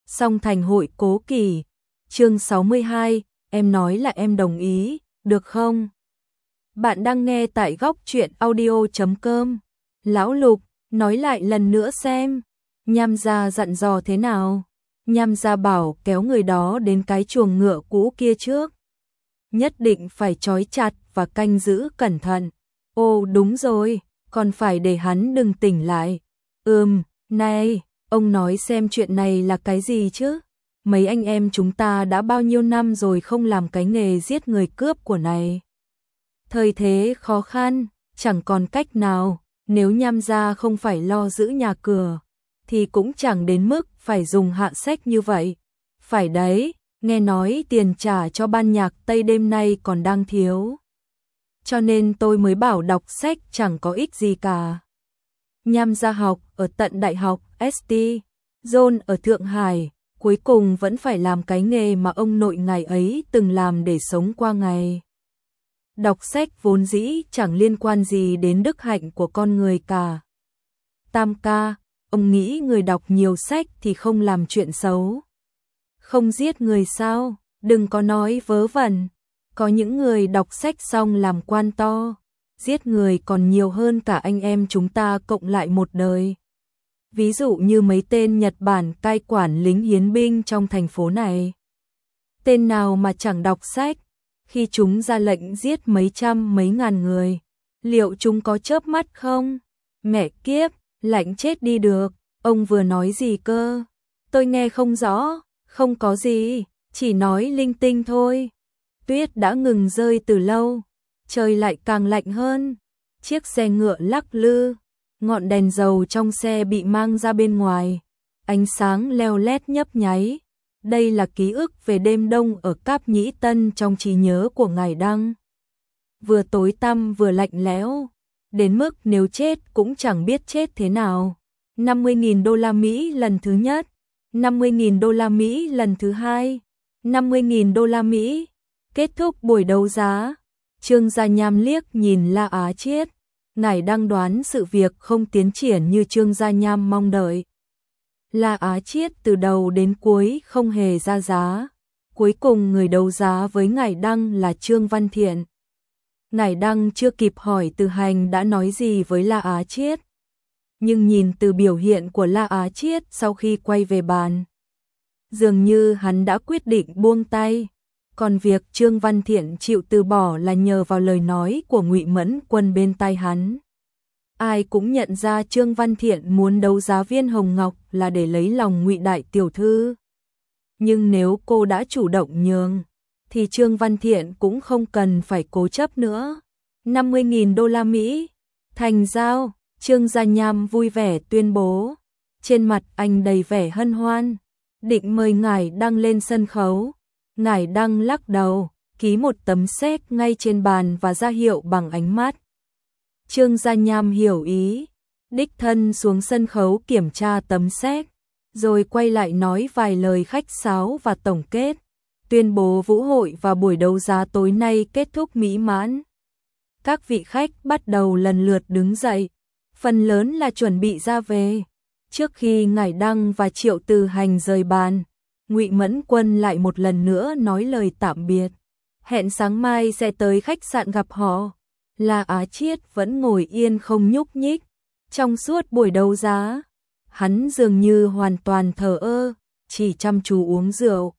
Song thành hội cố kỳ. Chương 62, em nói là em đồng ý, được không? Bạn đang nghe tại góc truyện audio.com. Lão Lục, nói lại lần nữa xem. Nham gia dặn dò thế nào? Nham gia bảo kéo người đó đến cái chuồng ngựa cũ kia trước. Nhất định phải trói chặt và canh giữ cẩn thận. Ồ đúng rồi, còn phải để hắn đừng tỉnh lại. Này, ông nói xem chuyện này là cái gì chứ? Mấy anh em chúng ta đã bao nhiêu năm rồi không làm cái nghề giết người cướp của này. Thời thế khó khăn, chẳng còn cách nào, nếu Nham gia không phải lo giữ nhà cửa, thì cũng chẳng đến mức phải dùng hạ sách như vậy. Phải đấy, nghe nói tiền trả cho ban nhạc Tây đêm nay còn đang thiếu. Cho nên tôi mới bảo đọc sách chẳng có ích gì cả. Nham gia học ở tận đại học ST, John ở Thượng Hải, cuối cùng vẫn phải làm cái nghề mà ông nội ngài ấy từng làm để sống qua ngày. Đọc sách vốn dĩ chẳng liên quan gì đến đức hạnh của con người cả. Tam ca, ông nghĩ người đọc nhiều sách thì không làm chuyện xấu. Không giết người sao, đừng có nói vớ vẩn. Có những người đọc sách xong làm quan to, giết người còn nhiều hơn cả anh em chúng ta cộng lại một đời. Ví dụ như mấy tên Nhật Bản cai quản lính hiến binh trong thành phố này. Tên nào mà chẳng đọc sách, khi chúng ra lệnh giết mấy trăm mấy ngàn người, liệu chúng có chớp mắt không? Mẹ kiếp, lạnh chết đi được, ông vừa nói gì cơ? Tôi nghe không rõ, không có gì, chỉ nói linh tinh thôi. Tuyết đã ngừng rơi từ lâu, trời lại càng lạnh hơn. Chiếc xe ngựa lắc lư, ngọn đèn dầu trong xe bị mang ra bên ngoài, ánh sáng leo lét nhấp nháy. Đây là ký ức về đêm đông ở Cáp Nhĩ Tân trong trí nhớ của ngài Đăng. Vừa tối tăm vừa lạnh lẽo, đến mức nếu chết cũng chẳng biết chết thế nào. 50.000 đô la Mỹ lần thứ nhất, 50.000 đô la Mỹ lần thứ hai, 50.000 đô la Mỹ. Kết thúc buổi đấu giá, Trương Gia Nham liếc nhìn La Á Chiết, ngài đang đoán sự việc không tiến triển như Trương Gia Nham mong đợi. La Á Chiết từ đầu đến cuối không hề ra giá, cuối cùng người đấu giá với ngài Đăng là Trương Văn Thiện. Ngài Đăng chưa kịp hỏi Từ Hành đã nói gì với La Á Chiết, nhưng nhìn từ biểu hiện của La Á Chiết sau khi quay về bàn, dường như hắn đã quyết định buông tay. Còn việc Trương Văn Thiện chịu từ bỏ là nhờ vào lời nói của Ngụy Mẫn Quân bên tai hắn. Ai cũng nhận ra Trương Văn Thiện muốn đấu giá viên hồng ngọc là để lấy lòng Ngụy đại tiểu thư. Nhưng nếu cô đã chủ động nhường, thì Trương Văn Thiện cũng không cần phải cố chấp nữa. 50.000 đô la Mỹ, thành giao, Trương Gia Nham vui vẻ tuyên bố. Trên mặt anh đầy vẻ hân hoan, định mời ngài Đăng lên sân khấu. Ngài Đăng lắc đầu, ký một tấm séc ngay trên bàn và ra hiệu bằng ánh mắt. Trương Gia Nham hiểu ý, đích thân xuống sân khấu kiểm tra tấm séc, rồi quay lại nói vài lời khách sáo và tổng kết, tuyên bố vũ hội và buổi đấu giá tối nay kết thúc mỹ mãn. Các vị khách bắt đầu lần lượt đứng dậy, phần lớn là chuẩn bị ra về. Trước khi ngài Đăng và Triệu Từ Hành rời bàn, Ngụy Mẫn Quân lại một lần nữa nói lời tạm biệt, hẹn sáng mai sẽ tới khách sạn gặp họ. La Á Chiết vẫn ngồi yên không nhúc nhích. Trong suốt buổi đấu giá, hắn dường như hoàn toàn thờ ơ, chỉ chăm chú uống rượu,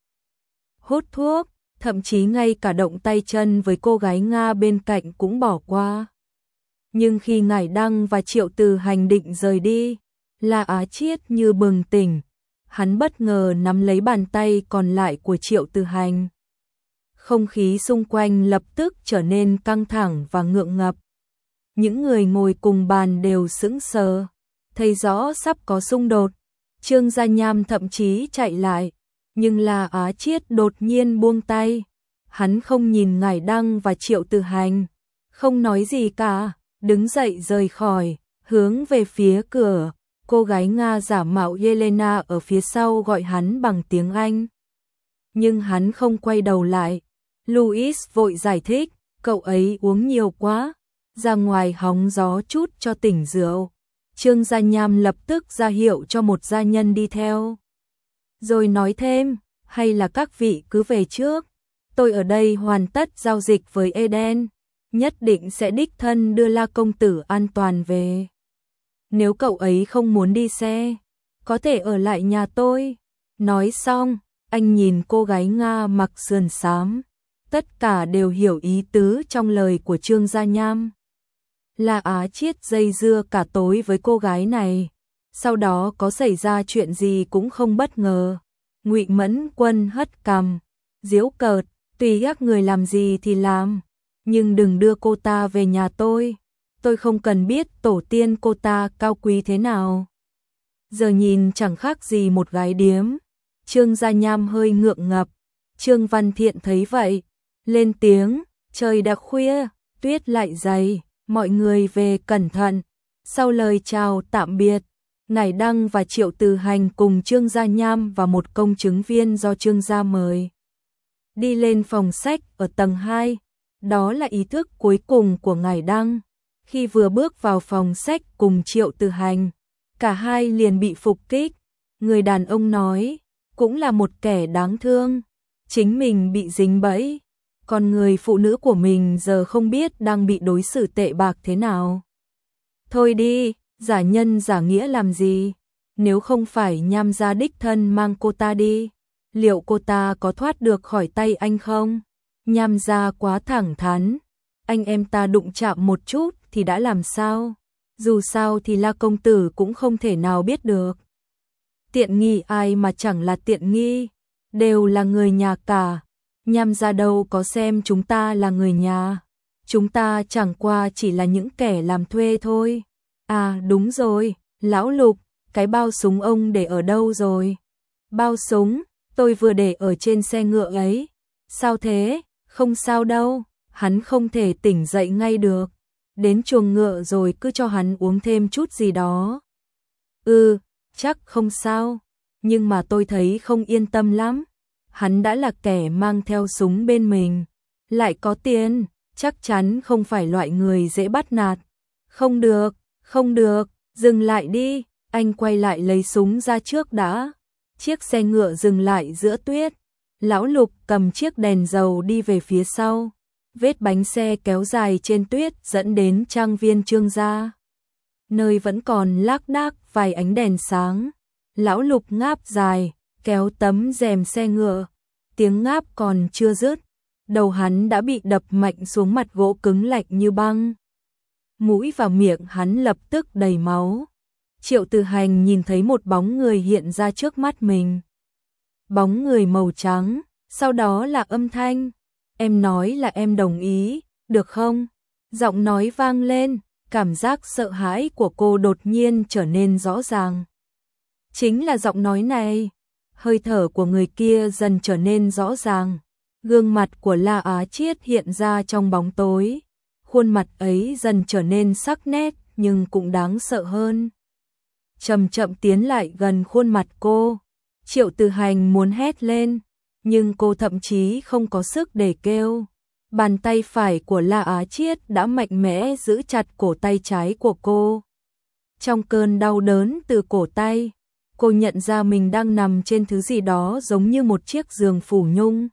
hút thuốc, thậm chí ngay cả động tay chân với cô gái Nga bên cạnh cũng bỏ qua. Nhưng khi ngài Đăng và Triệu Từ Hành định rời đi, La Á Chiết như bừng tỉnh. Hắn bất ngờ nắm lấy bàn tay còn lại của Triệu Từ Hành. Không khí xung quanh lập tức trở nên căng thẳng và ngượng ngập. Những người ngồi cùng bàn đều sững sờ, thấy rõ sắp có xung đột. Trương Gia Nham thậm chí chạy lại, nhưng La Á Chiết đột nhiên buông tay. Hắn không nhìn ngài Đăng và Triệu Từ Hành, không nói gì cả, đứng dậy rời khỏi, hướng về phía cửa. Cô gái Nga giả mạo Yelena ở phía sau gọi hắn bằng tiếng Anh. Nhưng hắn không quay đầu lại. Louis vội giải thích, cậu ấy uống nhiều quá, ra ngoài hóng gió chút cho tỉnh rượu. Trương Gia Nham lập tức ra hiệu cho một gia nhân đi theo. rồi nói thêm, hay là các vị cứ về trước, tôi ở đây hoàn tất giao dịch với Eden, nhất định sẽ đích thân đưa La công tử an toàn về. Nếu cậu ấy không muốn đi xe, có thể ở lại nhà tôi. Nói xong, anh nhìn cô gái Nga mặc sườn xám, tất cả đều hiểu ý tứ trong lời của Trương Gia Nham. La Á Chiết dây dưa cả tối với cô gái này, sau đó có xảy ra chuyện gì cũng không bất ngờ. Ngụy Mẫn Quân hất cằm, giễu cợt, tùy các người làm gì thì làm, nhưng đừng đưa cô ta về nhà tôi không cần biết tổ tiên cô ta cao quý thế nào. Giờ nhìn chẳng khác gì một gái điếm. Trương Gia Nham hơi ngượng ngập, Trương Văn Thiện thấy vậy, lên tiếng, trời đã khuya, tuyết lại dày, mọi người về cẩn thận. Sau lời chào tạm biệt, Ngải Đăng và Triệu Từ Hành cùng Trương Gia Nham và một công chứng viên do Trương Gia mời đi lên phòng sách ở tầng 2. Đó là ý thức cuối cùng của Ngải Đăng. Khi vừa bước vào phòng sách cùng Triệu Từ Hành, cả hai liền bị phục kích. Người đàn ông nói, cũng là một kẻ đáng thương, chính mình bị dính bẫy, còn người phụ nữ của mình giờ không biết đang bị đối xử tệ bạc thế nào. Thôi đi, giả nhân giả nghĩa làm gì? Nếu không phải Nham gia đích thân mang cô ta đi, liệu cô ta có thoát được khỏi tay anh không? Nham gia quá thẳng thắn, anh em ta đụng chạm một chút thì đã làm sao? Dù sao thì La công tử cũng không thể nào biết được. Tiện nghi ai mà chẳng là tiện nghi, đều là người nhà cả. Nham gia đâu có xem chúng ta là người nhà, chúng ta chẳng qua chỉ là những kẻ làm thuê thôi. À đúng rồi, lão Lục, cái bao súng ông để ở đâu rồi? Bao súng, tôi vừa để ở trên xe ngựa ấy. Sao thế? Không sao đâu, hắn không thể tỉnh dậy ngay được. Đến chuồng ngựa rồi cứ cho hắn uống thêm chút gì đó. Chắc không sao, nhưng mà tôi thấy không yên tâm lắm. Hắn đã là kẻ mang theo súng bên mình, lại có tiền, chắc chắn không phải loại người dễ bắt nạt. Không được, dừng lại đi, anh quay lại lấy súng ra trước đã. Chiếc xe ngựa dừng lại giữa tuyết, lão Lục cầm chiếc đèn dầu đi về phía sau. Vết bánh xe kéo dài trên tuyết dẫn đến trang viên Trương gia, nơi vẫn còn lác đác vài ánh đèn sáng. Lão Lục ngáp dài, kéo tấm rèm xe ngựa, tiếng ngáp còn chưa dứt, đầu hắn đã bị đập mạnh xuống mặt gỗ cứng lạnh như băng. Mũi và miệng hắn lập tức đầy máu. Triệu Từ Hành nhìn thấy một bóng người hiện ra trước mắt mình. Bóng người màu trắng, sau đó là âm thanh. Em nói là em đồng ý, được không? Giọng nói vang lên, cảm giác sợ hãi của cô đột nhiên trở nên rõ ràng. Chính là giọng nói này. Hơi thở của người kia dần trở nên rõ ràng. Gương mặt của La Á Chiết hiện ra trong bóng tối. Khuôn mặt ấy dần trở nên sắc nét nhưng cũng đáng sợ hơn. Chậm chậm tiến lại gần khuôn mặt cô. Triệu Từ Hành muốn hét lên, nhưng cô thậm chí không có sức để kêu. Bàn tay phải của La Á Chiết đã mạnh mẽ giữ chặt cổ tay trái của cô. Trong cơn đau đớn từ cổ tay, cô nhận ra mình đang nằm trên thứ gì đó giống như một chiếc giường phủ nhung.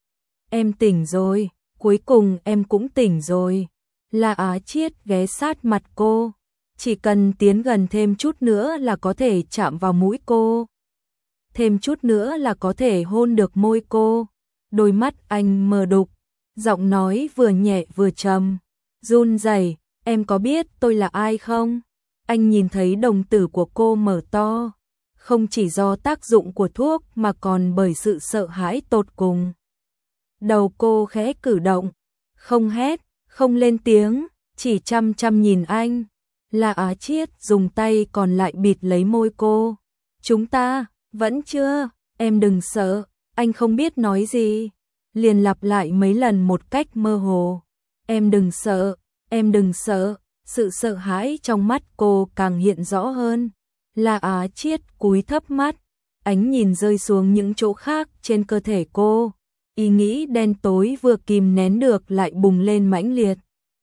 Em tỉnh rồi, cuối cùng em cũng tỉnh rồi. La Á Chiết ghé sát mặt cô, chỉ cần tiến gần thêm chút nữa là có thể chạm vào mũi cô. Thêm chút nữa là có thể hôn được môi cô. Đôi mắt anh mờ đục, giọng nói vừa nhẹ vừa trầm, run rẩy, em có biết tôi là ai không? Anh nhìn thấy đồng tử của cô mở to, không chỉ do tác dụng của thuốc mà còn bởi sự sợ hãi tột cùng. Đầu cô khẽ cử động, không hét, không lên tiếng, chỉ chăm chăm nhìn anh. La Á Chiết dùng tay còn lại bịt lấy môi cô. Chúng ta, vẫn chưa, em đừng sợ, anh không biết nói gì. Liền lặp lại mấy lần một cách mơ hồ. Em đừng sợ, em đừng sợ. Sự sợ hãi trong mắt cô càng hiện rõ hơn. La Á Chiết cúi thấp mắt, ánh nhìn rơi xuống những chỗ khác trên cơ thể cô. Ý nghĩ đen tối vừa kìm nén được lại bùng lên mãnh liệt.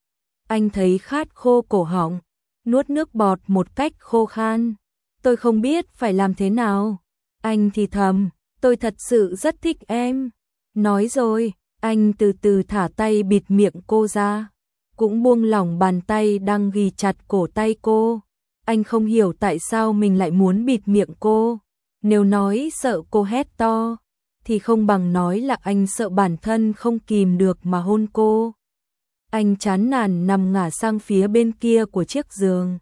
Anh thấy khát khô cổ họng, nuốt nước bọt một cách khô khan. Tôi không biết phải làm thế nào. Anh thì thầm, tôi thật sự rất thích em. Nói rồi, anh từ từ thả tay bịt miệng cô ra, cũng buông lỏng bàn tay đang ghi chặt cổ tay cô. Anh không hiểu tại sao mình lại muốn bịt miệng cô. Nếu nói sợ cô hét to, thì không bằng nói là anh sợ bản thân không kìm được mà hôn cô. Anh chán nản nằm ngả sang phía bên kia của chiếc giường,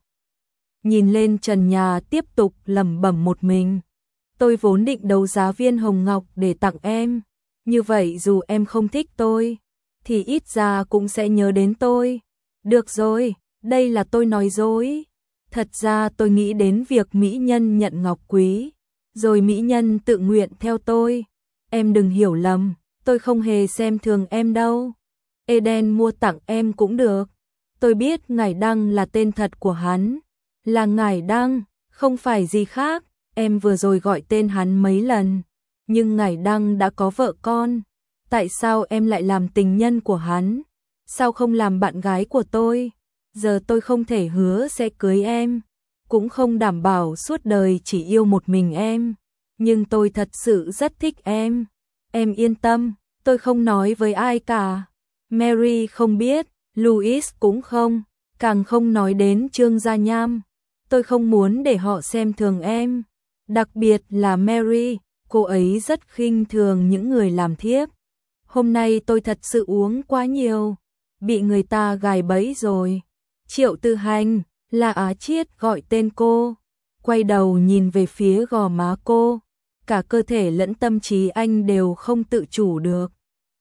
nhìn lên trần nhà tiếp tục lẩm bẩm một mình. Tôi vốn định đấu giá viên hồng ngọc để tặng em. Như vậy dù em không thích tôi, thì ít ra cũng sẽ nhớ đến tôi. Được rồi, đây là tôi nói dối. Thật ra tôi nghĩ đến việc mỹ nhân nhận ngọc quý, rồi mỹ nhân tự nguyện theo tôi. Em đừng hiểu lầm, tôi không hề xem thường em đâu. Eden mua tặng em cũng được. Tôi biết Ngải Đăng là tên thật của hắn, là Ngải Đăng, không phải gì khác. Em vừa rồi gọi tên hắn mấy lần, nhưng Ngải Đăng đã có vợ con. Tại sao em lại làm tình nhân của hắn? Sao không làm bạn gái của tôi? Giờ tôi không thể hứa sẽ cưới em, cũng không đảm bảo suốt đời chỉ yêu một mình em. Nhưng tôi thật sự rất thích em. Em yên tâm, tôi không nói với ai cả. Mary không biết, Louis cũng không, càng không nói đến Trương Gia Nham. Tôi không muốn để họ xem thường em. Đặc biệt là Mary, cô ấy rất khinh thường những người làm thiếp. Hôm nay tôi thật sự uống quá nhiều, bị người ta gài bẫy rồi. Triệu Tư Hành, là Á Chiết gọi tên cô, quay đầu nhìn về phía gò má cô, cả cơ thể lẫn tâm trí anh đều không tự chủ được.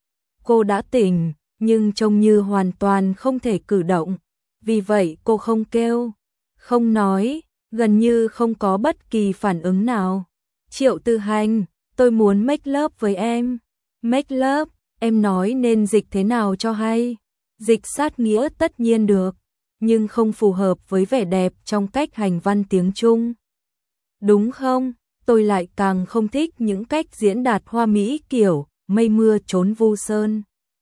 Cô đã tỉnh, nhưng trông như hoàn toàn không thể cử động, vì vậy cô không kêu, không nói, gần như không có bất kỳ phản ứng nào. Triệu Tư Hành, tôi muốn make love với em. Make love, em nói nên dịch thế nào cho hay? Dịch sát nghĩa tất nhiên được, nhưng không phù hợp với vẻ đẹp trong cách hành văn tiếng Trung. Đúng không? Tôi lại càng không thích những cách diễn đạt hoa mỹ kiểu mây mưa trốn vu sơn.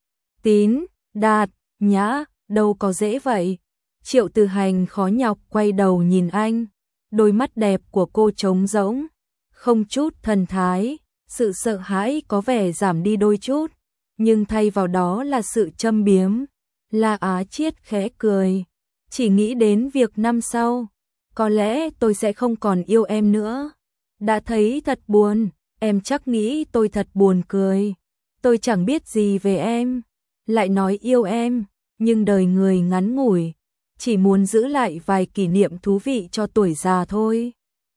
Tín, đạt, nhã, đâu có dễ vậy. Triệu Tư Hành khó nhọc quay đầu nhìn anh, đôi mắt đẹp của cô trống rỗng, không chút thần thái, sự sợ hãi có vẻ giảm đi đôi chút, nhưng thay vào đó là sự châm biếm. La Á Chiết khẽ cười, chỉ nghĩ đến việc năm sau, có lẽ tôi sẽ không còn yêu em nữa. Đã thấy thật buồn, em chắc nghĩ tôi thật buồn cười. Tôi chẳng biết gì về em, lại nói yêu em, nhưng đời người ngắn ngủi, chỉ muốn giữ lại vài kỷ niệm thú vị cho tuổi già thôi.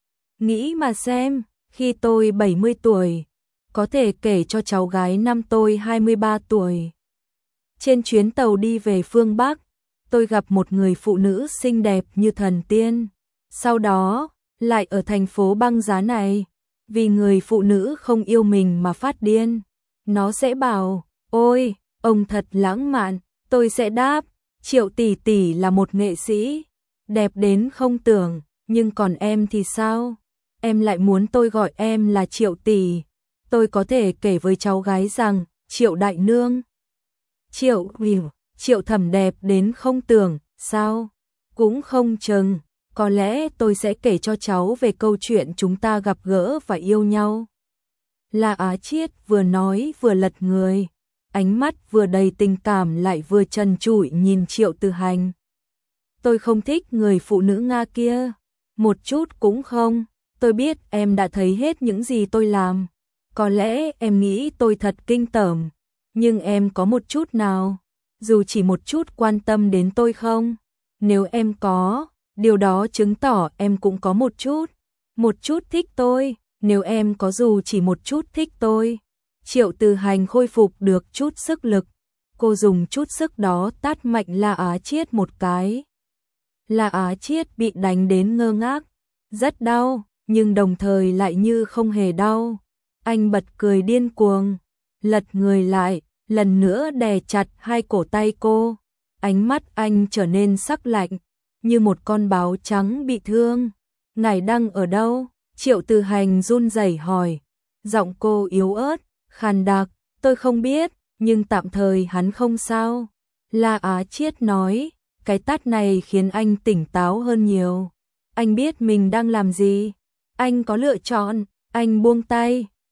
Nghĩ mà xem, khi tôi 70 tuổi, có thể kể cho cháu gái năm tôi 23 tuổi. Trên chuyến tàu đi về phương Bắc, tôi gặp một người phụ nữ xinh đẹp như thần tiên. Sau đó, lại ở thành phố băng giá này, vì người phụ nữ không yêu mình mà phát điên. Nó sẽ bảo, ôi, ông thật lãng mạn, tôi sẽ đáp, Triệu tỷ tỷ là một nghệ sĩ, đẹp đến không tưởng, nhưng còn em thì sao? Em lại muốn tôi gọi em là Triệu tỷ. Tôi có thể kể với cháu gái rằng, Triệu đại nương, Triệu thẩm đẹp đến không tưởng, sao? Cũng không chừng, có lẽ tôi sẽ kể cho cháu về câu chuyện chúng ta gặp gỡ và yêu nhau. La Á Chiết vừa nói vừa lật người, ánh mắt vừa đầy tình cảm lại vừa trần trụi nhìn Triệu Tư Hành. Tôi không thích người phụ nữ Nga kia, một chút cũng không. Tôi biết em đã thấy hết những gì tôi làm. Có lẽ em nghĩ tôi thật kinh tởm, nhưng em có một chút nào, dù chỉ một chút quan tâm đến tôi không? Nếu em có, điều đó chứng tỏ em cũng có một chút thích tôi. Nếu em có dù chỉ một chút thích tôi. Triệu Tư Hành khôi phục được chút sức lực, cô dùng chút sức đó tát mạnh La Á Chiết một cái. La Á Chiết bị đánh đến ngơ ngác, rất đau, nhưng đồng thời lại như không hề đau. Anh bật cười điên cuồng, lật người lại, lần nữa đè chặt hai cổ tay cô. Ánh mắt anh trở nên sắc lạnh, như một con báo trắng bị thương. Ngải Đăng ở đâu? Triệu Tư Hành run rẩy hỏi. Giọng cô yếu ớt, khàn đặc, tôi không biết, nhưng tạm thời hắn không sao. La Á Chiết nói, cái tát này khiến anh tỉnh táo hơn nhiều. Anh biết mình đang làm gì. Anh có lựa chọn, anh buông tay,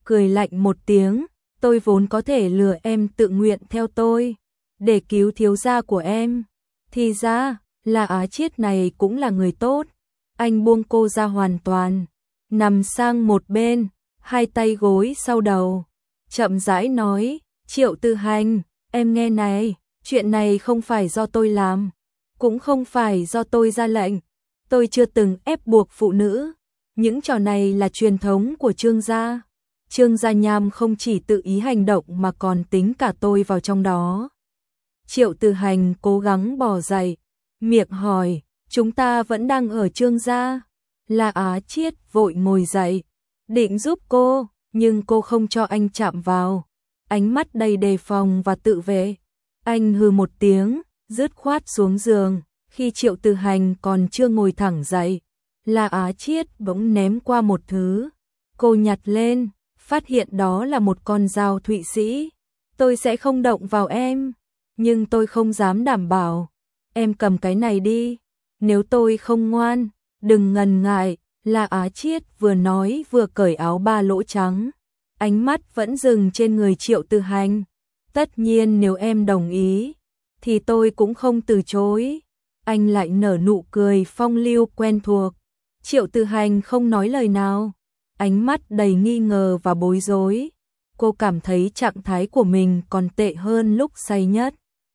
cười lạnh một tiếng, tôi vốn có thể lừa em tự nguyện theo tôi, để cứu thiếu gia của em. Thì ra, là Á Chiết này cũng là người tốt. Anh buông cô ra hoàn toàn, nằm sang một bên, hai tay gối sau đầu, chậm rãi nói, Triệu Tư Hành, em nghe này, chuyện này không phải do tôi làm, cũng không phải do tôi ra lệnh, tôi chưa từng ép buộc phụ nữ, những trò này là truyền thống của Trương gia. Trương Gia Nham không chỉ tự ý hành động mà còn tính cả tôi vào trong đó. Triệu Tư Hành cố gắng bò dậy, miệng hỏi, chúng ta vẫn đang ở Trương gia. La Á Chiết vội ngồi dậy, định giúp cô, nhưng cô không cho anh chạm vào, ánh mắt đầy đề phòng và tự vệ. Anh hừ một tiếng, dứt khoát xuống giường, khi Triệu Tư Hành còn chưa ngồi thẳng dậy, La Á Chiết bỗng ném qua một thứ. Cô nhặt lên, phát hiện đó là một con dao Thụy Sĩ. Tôi sẽ không động vào em, nhưng tôi không dám đảm bảo. Em cầm cái này đi, nếu tôi không ngoan, đừng ngần ngại. La Á Chiết vừa nói vừa cởi áo ba lỗ trắng, ánh mắt vẫn dừng trên người Triệu Tư Hành. Tất nhiên nếu em đồng ý, thì tôi cũng không từ chối. Anh lại nở nụ cười phong lưu quen thuộc. Triệu Tư Hành không nói lời nào, ánh mắt đầy nghi ngờ và bối rối. Cô cảm thấy trạng thái của mình còn tệ hơn lúc say nhất.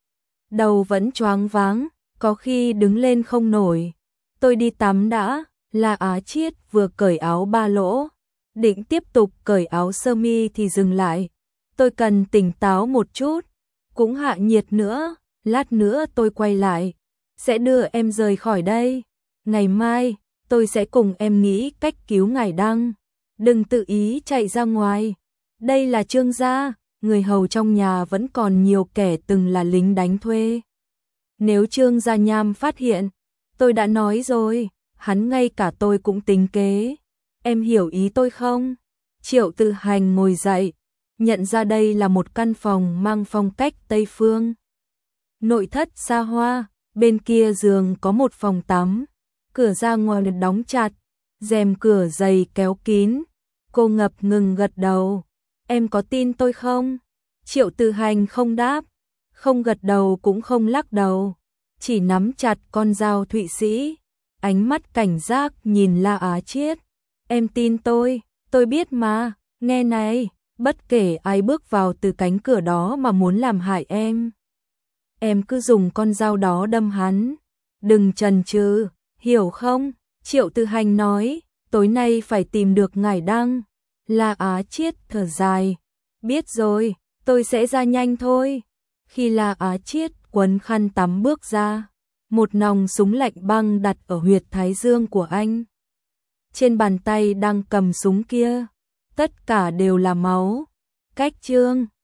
Đầu vẫn choáng váng, có khi đứng lên không nổi. Tôi đi tắm đã. La Á Chiết vừa cởi áo ba lỗ, định tiếp tục cởi áo sơ mi thì dừng lại. Tôi cần tỉnh táo một chút, cũng hạ nhiệt nữa, lát nữa tôi quay lại, sẽ đưa em rời khỏi đây. Ngày mai, tôi sẽ cùng em nghĩ cách cứu ngài Đăng. Đừng tự ý chạy ra ngoài. Đây là Trương gia, người hầu trong nhà vẫn còn nhiều kẻ từng là lính đánh thuê. Nếu Trương Gia Nham phát hiện, tôi đã nói rồi, hắn ngay cả tôi cũng tính kế. Em hiểu ý tôi không? Triệu Tư Hành ngồi dậy, nhận ra đây là một căn phòng mang phong cách Tây phương. Nội thất xa hoa, bên kia giường có một phòng tắm, cửa ra ngoài được đóng chặt, rèm cửa dày kéo kín. Cô ngập ngừng gật đầu. Em có tin tôi không? Triệu Tư Hành không đáp, không gật đầu cũng không lắc đầu, chỉ nắm chặt con dao Thụy Sĩ, ánh mắt cảnh giác nhìn La Á Chiết. Em tin tôi biết mà, nghe này, bất kể ai bước vào từ cánh cửa đó mà muốn làm hại em cứ dùng con dao đó đâm hắn, đừng chần chừ, hiểu không? Triệu Tư Hành nói, tối nay phải tìm được ngải Đăng. La Á Chiết thở dài, biết rồi, tôi sẽ ra nhanh thôi. Khi La Á Chiết quấn khăn tắm bước ra, một nòng súng lạnh băng đặt ở huyệt thái dương của anh. Trên bàn tay đang cầm súng kia, tất cả đều là máu. Cách Trương